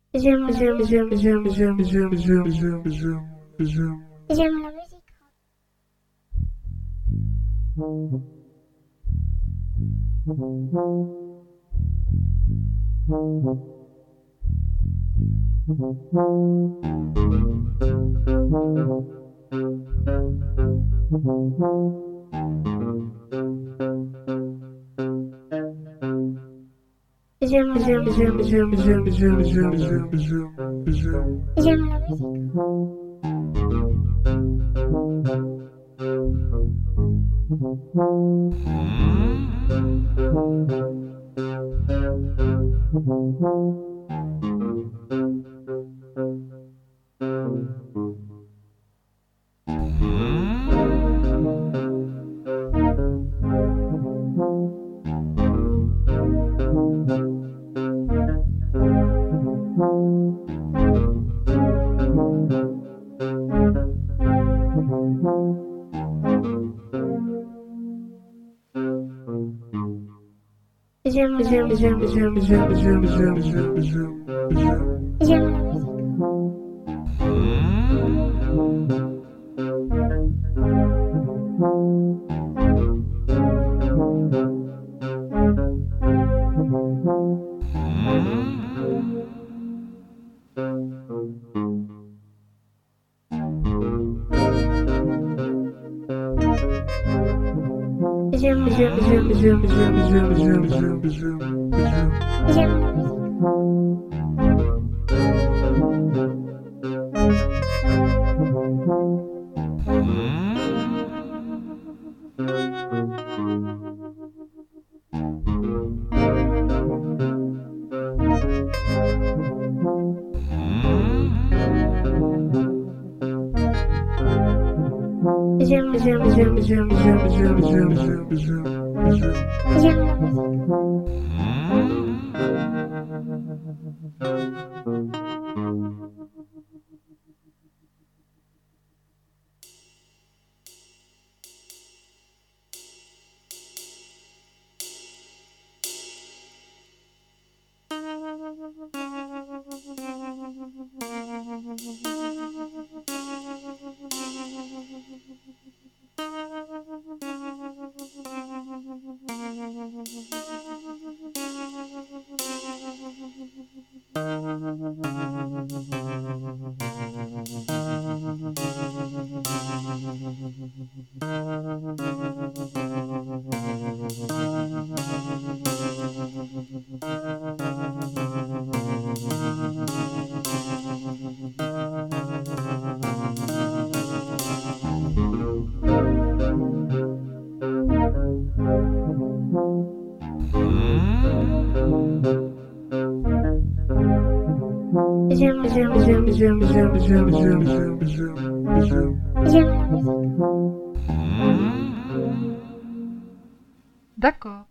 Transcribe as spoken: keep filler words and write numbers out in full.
J'aime, j'aime, j'aime, j'aime, j'aime, j'aime, j'aime, j'aime, j'aime, j'aime. J'aime la musique. J'aime, j'aime, j'aime, j'aime, j'aime, j'aime, j'aime, j'aime, j'aime, j'aime. J'aime la musique. J'aime, j'aime, j'aime, j'aime, j'aime, j'aime, j'aime, j'aime, j'aime, j'aime. J'aime la musique. J'aime, j'aime, j'aime, j'aime, j'aime, j'aime, j'aime, j'aime, j'aime, j'aime. J'aime la musique. J'aime, j'aime, j'aime, j'aime, j'aime, j'aime, j'aime, j'aime, j'aime, j'aime. J'aime la musique. J'aime, j'aime, j'aime, j'aime, j'aime, j'aime, j'aime, j'aime, j'aime, j'aime. J'aime la musique. D'accord.